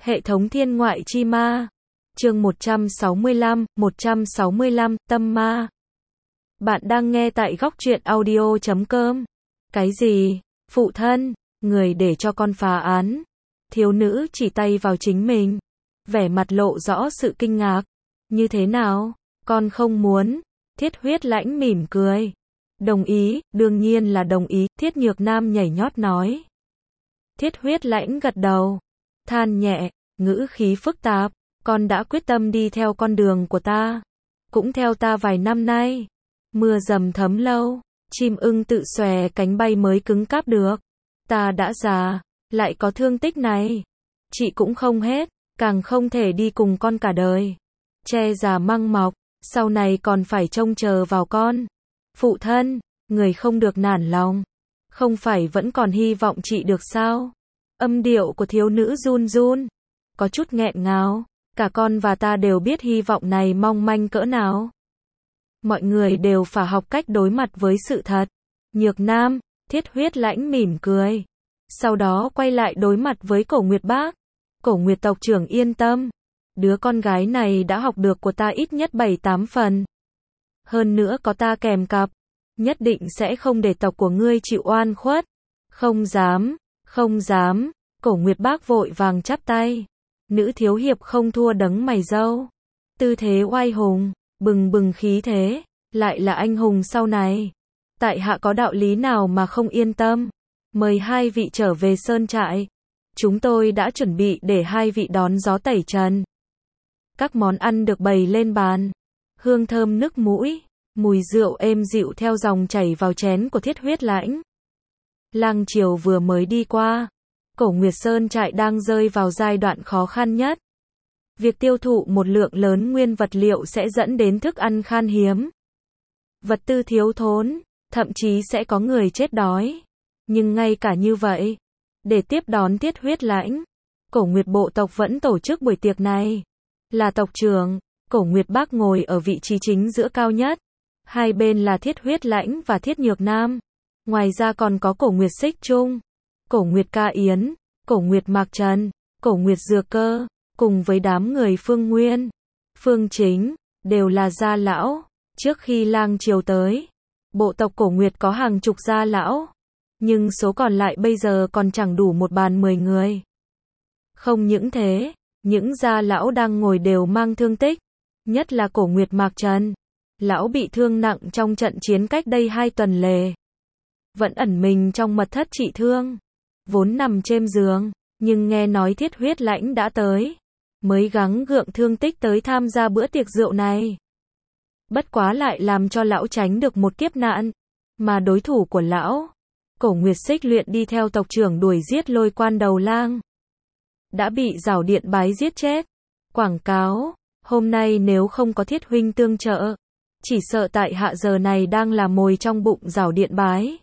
Hệ thống thiên ngoại chi ma. Chương 165, tâm ma. Bạn đang nghe tại góc truyện audio.com. Cái gì? Phụ thân, người để cho con phá án. Thiếu nữ chỉ tay vào chính mình. Vẻ mặt lộ rõ sự kinh ngạc. Như thế nào? Con không muốn. Thiết Huyết Lãnh mỉm cười. Đồng ý, đương nhiên là đồng ý, Thiết Nhược Nam nhảy nhót nói. Thiết Huyết Lãnh gật đầu. Than nhẹ, ngữ khí phức tạp. Con đã quyết tâm đi theo con đường của ta. Cũng theo ta vài năm nay. Mưa dầm thấm lâu. Chim ưng tự xòe cánh bay mới cứng cáp được. Ta đã già, lại có thương tích này. Chị cũng không hết, càng không thể đi cùng con cả đời. Che già măng mọc, sau này còn phải trông chờ vào con. Phụ thân, người không được nản lòng. Không phải vẫn còn hy vọng chị được sao? Âm điệu của thiếu nữ run run. Có chút nghẹn ngào. Cả con và ta đều biết hy vọng này mong manh cỡ nào. Mọi người đều phải học cách đối mặt với sự thật. Nhược Nam, Thiết Huyết Lãnh mỉm cười. Sau đó quay lại đối mặt với Cổ Nguyệt Bác. Cổ Nguyệt tộc trưởng yên tâm. Đứa con gái này đã học được của ta ít nhất 7-8 phần. Hơn nữa có ta kèm cặp. Nhất định sẽ không để tộc của ngươi chịu oan khuất. Không dám, không dám. Cổ Nguyệt Bác vội vàng chắp tay. Nữ thiếu hiệp không thua đấng mày râu. Tư thế oai hùng, bừng bừng khí thế, lại là anh hùng sau này. Tại hạ có đạo lý nào mà không yên tâm. Mời hai vị trở về sơn trại. Chúng tôi đã chuẩn bị để hai vị đón gió tẩy trần. Các món ăn được bày lên bàn. Hương thơm nức mũi, mùi rượu êm dịu theo dòng chảy vào chén của Thiết Huyết Lãnh. Lang chiều vừa mới đi qua. Cổ Nguyệt Sơn trại đang rơi vào giai đoạn khó khăn nhất. Việc tiêu thụ một lượng lớn nguyên vật liệu sẽ dẫn đến thức ăn khan hiếm. Vật tư thiếu thốn, thậm chí sẽ có người chết đói. Nhưng ngay cả như vậy, để tiếp đón Thiết Huyết Lãnh, Cổ Nguyệt bộ tộc vẫn tổ chức buổi tiệc này. Là tộc trưởng, Cổ Nguyệt Bác ngồi ở vị trí chính giữa cao nhất. Hai bên là Thiết Huyết Lãnh và Thiết Nhược Nam. Ngoài ra còn có Cổ Nguyệt Xích Trung, Cổ Nguyệt Ca Yến, Cổ Nguyệt Mạc Trần, Cổ Nguyệt Dược Cơ, cùng với đám người Phương Nguyên, Phương Chính, đều là gia lão. Trước khi lang triều tới, bộ tộc Cổ Nguyệt có hàng chục gia lão, nhưng số còn lại bây giờ còn chẳng đủ một bàn 10 người. Không những thế, những gia lão đang ngồi đều mang thương tích, nhất là Cổ Nguyệt Mạc Trần. Lão bị thương nặng trong trận chiến cách đây 2 tuần lề. Vẫn ẩn mình trong mật thất trị thương. Vốn nằm trên giường, nhưng nghe nói Thiết Huyết Lãnh đã tới. Mới gắng gượng thương tích tới tham gia bữa tiệc rượu này. Bất quá lại làm cho lão tránh được một kiếp nạn. Mà đối thủ của lão, Cổ Nguyệt Xích Luyện đi theo tộc trưởng đuổi giết Lôi Quan Đầu Lang. Đã bị Giảo Điện Bái giết chết. Quảng cáo, hôm nay nếu không có Thiết huynh tương trợ, chỉ sợ tại hạ giờ này đang là mồi trong bụng Giảo Điện Bái.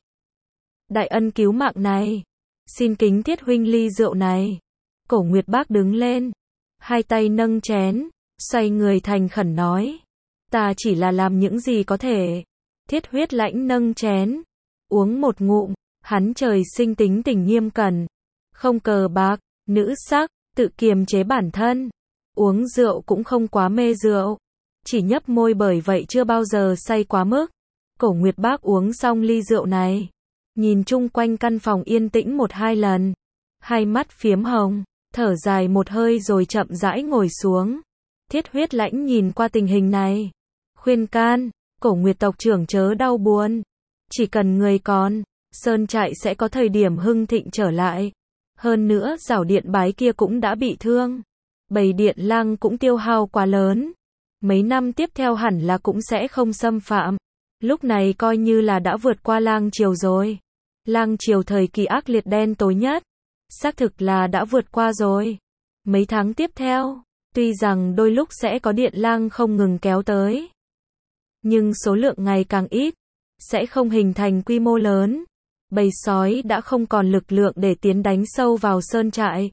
Đại ân cứu mạng này, xin kính Thiết huynh ly rượu này. Cổ Nguyệt Bác đứng lên, hai tay nâng chén, xoay người thành khẩn nói. Ta chỉ là làm những gì có thể. Thiết Huyết Lãnh nâng chén, uống một ngụm, hắn trời sinh tính tình nghiêm cẩn. Không cờ bạc, nữ sắc, tự kiềm chế bản thân. Uống rượu cũng không quá mê rượu. Chỉ nhấp môi bởi vậy chưa bao giờ say quá mức. Cổ Nguyệt Bác uống xong ly rượu này. Nhìn chung quanh căn phòng yên tĩnh 1-2 lần. Hai mắt phiếm hồng, thở dài một hơi rồi chậm rãi ngồi xuống. Thiết Huyết Lãnh nhìn qua tình hình này. Khuyên can, Cổ Nguyệt tộc trưởng chớ đau buồn. Chỉ cần người còn, sơn trại sẽ có thời điểm hưng thịnh trở lại. Hơn nữa Giảo Điện Bái kia cũng đã bị thương. Bầy Điện Lang cũng tiêu hao quá lớn. Mấy năm tiếp theo hẳn là cũng sẽ không xâm phạm. Lúc này coi như là đã vượt qua lang triều rồi. Lang triều thời kỳ ác liệt đen tối nhất. Xác thực là đã vượt qua rồi. Mấy tháng tiếp theo, tuy rằng đôi lúc sẽ có Điện Lang không ngừng kéo tới. Nhưng số lượng ngày càng ít. Sẽ không hình thành quy mô lớn. Bầy sói đã không còn lực lượng để tiến đánh sâu vào sơn trại.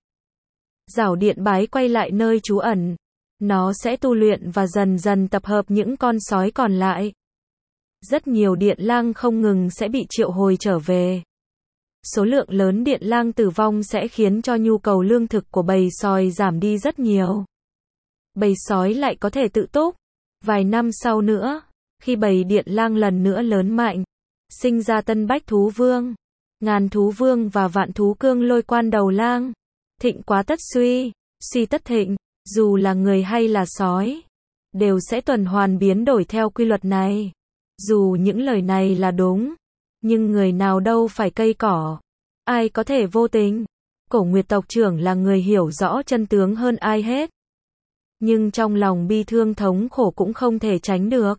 Giảo Điện Bái quay lại nơi trú ẩn. Nó sẽ tu luyện và dần dần tập hợp những con sói còn lại. Rất nhiều Điện Lang không ngừng sẽ bị triệu hồi trở về. số lượng lớn điện lang tử vong sẽ khiến cho nhu cầu lương thực của bầy sói giảm đi rất nhiều. Bầy sói lại có thể tự túc. Vài năm sau nữa, khi bầy điện lang lần nữa lớn mạnh, sinh ra tân bách thú vương, ngàn thú vương và vạn thú cương lôi quan đầu lang. Thịnh quá tất suy, suy tất thịnh, dù là người hay là sói, đều sẽ tuần hoàn biến đổi theo quy luật này. Dù những lời này là đúng, nhưng người nào đâu phải cây cỏ, ai có thể vô tình. Cổ Nguyệt tộc trưởng là người hiểu rõ chân tướng hơn ai hết. Nhưng trong lòng bi thương thống khổ cũng không thể tránh được.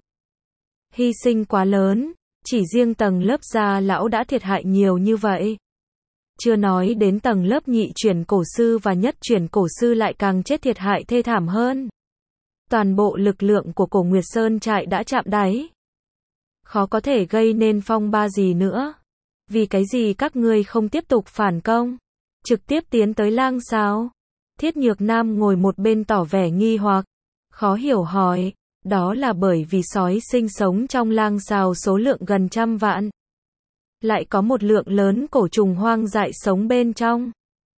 Hy sinh quá lớn, chỉ riêng tầng lớp gia lão đã thiệt hại nhiều như vậy. Chưa nói đến tầng lớp nhị chuyển cổ sư và nhất chuyển cổ sư lại càng chết thiệt hại thê thảm hơn. Toàn bộ lực lượng của cổ Nguyệt Sơn trại đã chạm đáy. Khó có thể gây nên phong ba gì nữa. Vì cái gì các ngươi không tiếp tục phản công? Trực tiếp tiến tới lang sao? Thiết Nhược Nam ngồi một bên tỏ vẻ nghi hoặc. Khó hiểu hỏi. Đó là bởi vì sói sinh sống trong lang sao số lượng gần 100 vạn. Lại có một lượng lớn cổ trùng hoang dại sống bên trong.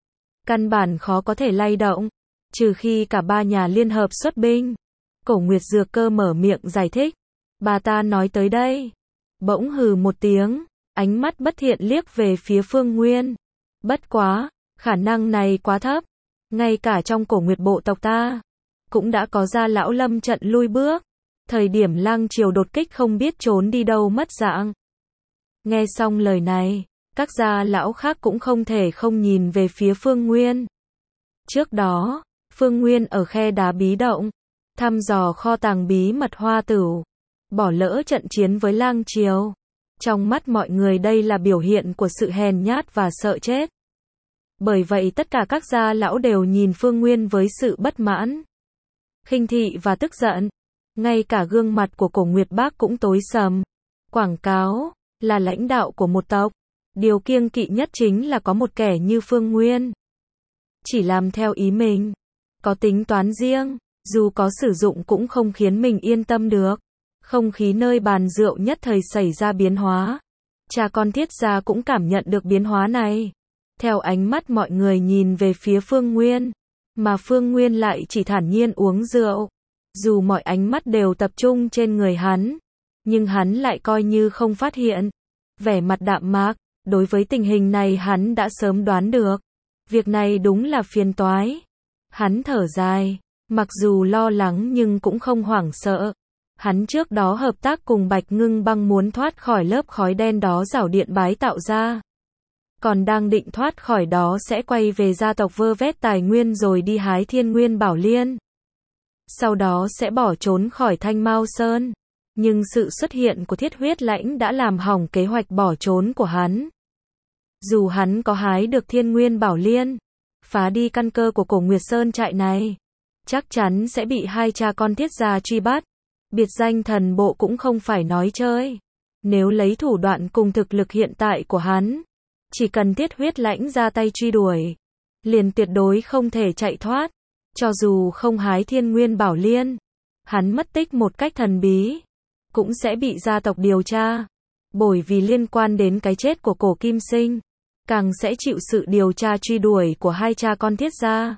Căn bản khó có thể lay động. Trừ khi cả ba nhà liên hợp xuất binh. Cổ Nguyệt Dược Cơ mở miệng giải thích. Bà ta nói tới đây. Bỗng hừ một tiếng. Ánh mắt bất thiện liếc về phía Phương Nguyên. Bất quá, khả năng này quá thấp. Ngay cả trong cổ Nguyệt bộ tộc ta, cũng đã có ra lão lâm trận lui bước. Thời điểm lang triều đột kích không biết trốn đi đâu mất dạng. Nghe xong lời này, các gia lão khác cũng không thể không nhìn về phía Phương Nguyên. Trước đó, Phương Nguyên ở khe đá bí động, thăm dò kho tàng bí mật hoa tửu, bỏ lỡ trận chiến với lang triều. Trong mắt mọi người đây là biểu hiện của sự hèn nhát và sợ chết. Bởi vậy tất cả các gia lão đều nhìn Phương Nguyên với sự bất mãn, khinh thị và tức giận. Ngay cả gương mặt của cổ Nguyệt Bác cũng tối sầm. Quảng cáo, là lãnh đạo của một tộc. Điều kiêng kỵ nhất chính là có một kẻ như Phương Nguyên. Chỉ làm theo ý mình. Có tính toán riêng, dù có sử dụng cũng không khiến mình yên tâm được. Không khí nơi bàn rượu nhất thời xảy ra biến hóa. Cha con Thiết gia cũng cảm nhận được biến hóa này. Theo ánh mắt mọi người nhìn về phía Phương Nguyên, mà Phương Nguyên lại chỉ thản nhiên uống rượu. Dù mọi ánh mắt đều tập trung trên người hắn, nhưng hắn lại coi như không phát hiện. Vẻ mặt đạm mạc, đối với tình hình này hắn đã sớm đoán được. Việc này đúng là phiền toái. Hắn thở dài, mặc dù lo lắng nhưng cũng không hoảng sợ. Hắn trước đó hợp tác cùng Bạch Ngưng Băng muốn thoát khỏi lớp khói đen đó Giảo Điện Bái tạo ra. Còn đang định thoát khỏi đó sẽ quay về gia tộc vơ vét tài nguyên rồi đi hái Thiên Nguyên Bảo Liên. Sau đó sẽ bỏ trốn khỏi Thanh Mao Sơn. Nhưng sự xuất hiện của Thiết Huyết Lãnh đã làm hỏng kế hoạch bỏ trốn của hắn. Dù hắn có hái được Thiên Nguyên Bảo Liên, phá đi căn cơ của cổ Nguyệt Sơn trại này, chắc chắn sẽ bị hai cha con Thiết gia truy bắt. Biệt danh thần bộ cũng không phải nói chơi. Nếu lấy thủ đoạn cùng thực lực hiện tại của hắn, chỉ cần Thiết Huyết Lãnh ra tay truy đuổi, liền tuyệt đối không thể chạy thoát. Cho dù không hái Thiên Nguyên Bảo Liên, hắn mất tích một cách thần bí, cũng sẽ bị gia tộc điều tra. Bởi vì liên quan đến cái chết của cổ Kim Sinh, càng sẽ chịu sự điều tra truy đuổi của hai cha con Thiết gia.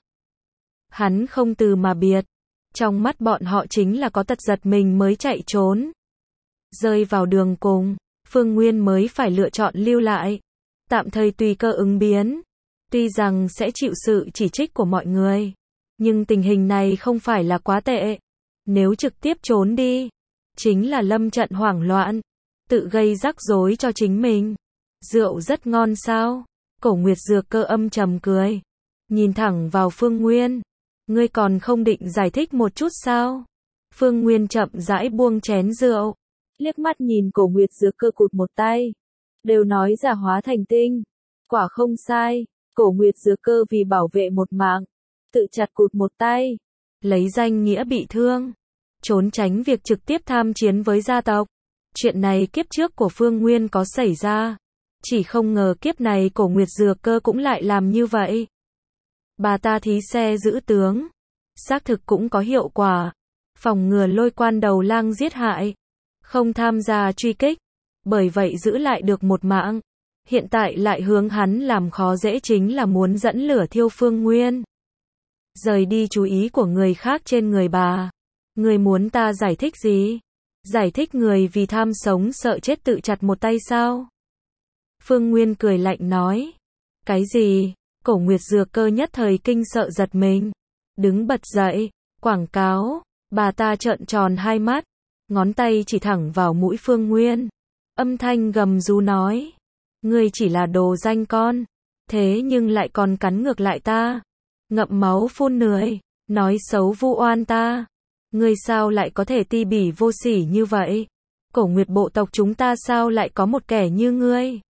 Hắn không từ mà biệt. Trong mắt bọn họ chính là có tật giật mình mới chạy trốn. Rơi vào đường cùng, Phương Nguyên mới phải lựa chọn lưu lại. Tạm thời tùy cơ ứng biến. Tuy rằng sẽ chịu sự chỉ trích của mọi người, nhưng tình hình này không phải là quá tệ. Nếu trực tiếp trốn đi, chính là lâm trận hoảng loạn, tự gây rắc rối cho chính mình. Rượu rất ngon sao? Cổ Nguyệt Dược Cơ âm trầm cười, nhìn thẳng vào Phương Nguyên. Ngươi còn không định giải thích một chút sao? Phương Nguyên chậm rãi buông chén rượu, liếc mắt nhìn Cổ Nguyệt Dược Cơ cụt một tay. Đều nói giả hóa thành tinh, quả không sai. Cổ Nguyệt Dược Cơ vì bảo vệ một mạng, tự chặt cụt một tay, lấy danh nghĩa bị thương, trốn tránh việc trực tiếp tham chiến với gia tộc. Chuyện này kiếp trước của Phương Nguyên có xảy ra, chỉ không ngờ kiếp này Cổ Nguyệt Dược Cơ cũng lại làm như vậy. Bà ta thí xe giữ tướng, xác thực cũng có hiệu quả, phòng ngừa lôi quan đầu lang giết hại, không tham gia truy kích, bởi vậy giữ lại được một mạng. hiện tại lại hướng hắn làm khó dễ chính là muốn dẫn lửa thiêu Phương Nguyên. Rời đi chú ý của người khác trên người bà. Người muốn ta giải thích gì? Giải thích người vì tham sống sợ chết tự chặt một tay sao? Phương Nguyên cười lạnh nói. Cái gì? Cổ Nguyệt Dược Cơ nhất thời kinh sợ giật mình. Đứng bật dậy, quảng cáo, bà ta trợn tròn hai mắt, ngón tay chỉ thẳng vào mũi Phương Nguyên. Âm thanh gầm rú nói. Ngươi chỉ là đồ danh con, thế nhưng lại còn cắn ngược lại ta. Ngậm máu phun lưỡi, nói xấu vu oan ta. Ngươi sao lại có thể ti bỉ vô sỉ như vậy? Cổ Nguyệt bộ tộc chúng ta sao lại có một kẻ như ngươi?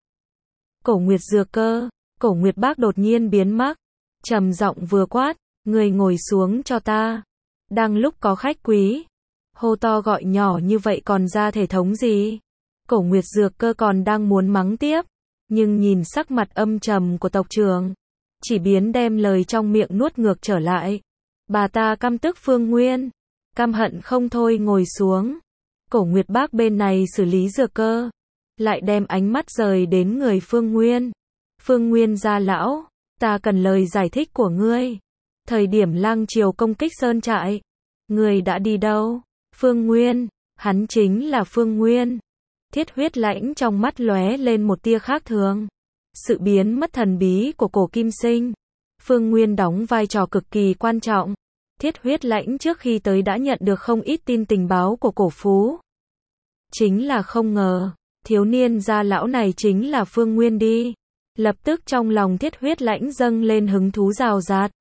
Cổ Nguyệt Dược Cơ, Cổ Nguyệt Bác đột nhiên biến sắc, trầm giọng vừa quát, ngươi ngồi xuống cho ta. Đang lúc có khách quý, hô to gọi nhỏ như vậy còn ra thể thống gì? Cổ Nguyệt Dược Cơ còn đang muốn mắng tiếp, nhưng nhìn sắc mặt âm trầm của tộc trưởng, chỉ biến đem lời trong miệng nuốt ngược trở lại. Bà ta căm tức Phương Nguyên, căm hận không thôi ngồi xuống. Cổ Nguyệt Bác bên này xử lý Dược Cơ, lại đem ánh mắt rời đến người Phương Nguyên. Phương Nguyên gia lão, ta cần lời giải thích của ngươi. Thời điểm Lang Triều công kích Sơn Trại, ngươi đã đi đâu? Phương Nguyên, hắn chính là Phương Nguyên. Thiết Huyết Lãnh trong mắt lóe lên một tia khác thường. Sự biến mất thần bí của Cổ Kim Sinh. Phương Nguyên đóng vai trò cực kỳ quan trọng. Thiết Huyết Lãnh trước khi tới đã nhận được không ít tin tình báo của Cổ Phú. Chính là không ngờ, thiếu niên gia lão này chính là Phương Nguyên đi. Lập tức trong lòng Thiết Huyết Lãnh dâng lên hứng thú rào rạt.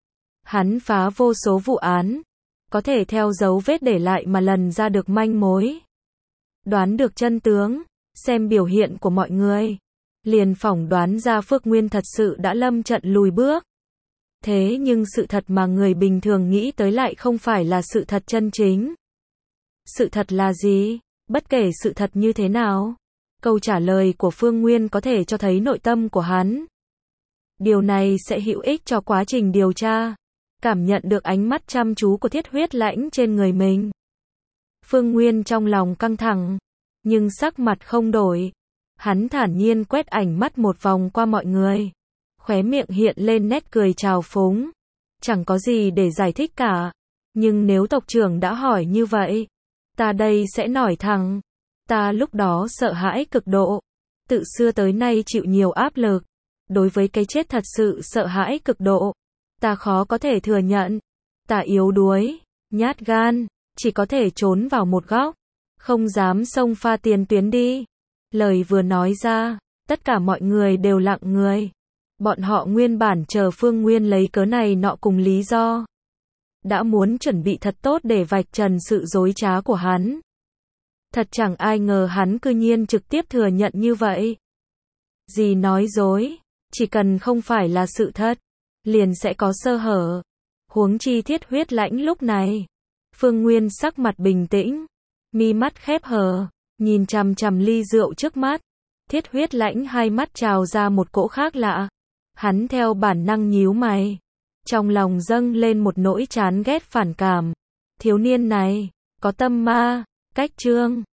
Hắn phá vô số vụ án, có thể theo dấu vết để lại mà lần ra được manh mối. Đoán được chân tướng, xem biểu hiện của mọi người, liền phỏng đoán ra Phương Nguyên thật sự đã lâm trận lùi bước. Thế nhưng sự thật mà người bình thường nghĩ tới lại không phải là sự thật chân chính. Sự thật là gì? Bất kể sự thật như thế nào, câu trả lời của Phương Nguyên có thể cho thấy nội tâm của hắn. Điều này sẽ hữu ích cho quá trình điều tra. Cảm nhận được ánh mắt chăm chú của Thiết Huyết Lãnh trên người mình, Phương Nguyên trong lòng căng thẳng, nhưng sắc mặt không đổi. Hắn thản nhiên quét ánh mắt một vòng qua mọi người, khóe miệng hiện lên nét cười trào phúng. Chẳng có gì để giải thích cả, nhưng nếu tộc trưởng đã hỏi như vậy, ta đây sẽ nói thẳng. Ta lúc đó sợ hãi cực độ, từ xưa tới nay chịu nhiều áp lực, đối với cái chết thật sự sợ hãi cực độ. Ta khó có thể thừa nhận, ta yếu đuối, nhát gan, chỉ có thể trốn vào một góc, không dám xông pha tiền tuyến đi. Lời vừa nói ra, tất cả mọi người đều lặng người. Bọn họ nguyên bản chờ Phương Nguyên lấy cớ này nọ cùng lý do, đã muốn chuẩn bị thật tốt để vạch trần sự dối trá của hắn. Thật chẳng ai ngờ hắn cư nhiên trực tiếp thừa nhận như vậy. Gì nói dối, chỉ cần không phải là sự thật, liền sẽ có sơ hở. Huống chi Thiết Huyết Lãnh lúc này, Phương Nguyên sắc mặt bình tĩnh, mi mắt khép hờ, nhìn chằm chằm ly rượu trước mắt. Thiết Huyết Lãnh hai mắt trào ra một cỗ khác lạ. Hắn theo bản năng nhíu mày, trong lòng dâng lên một nỗi chán ghét phản cảm. Thiếu niên này, có tâm ma, cách trương.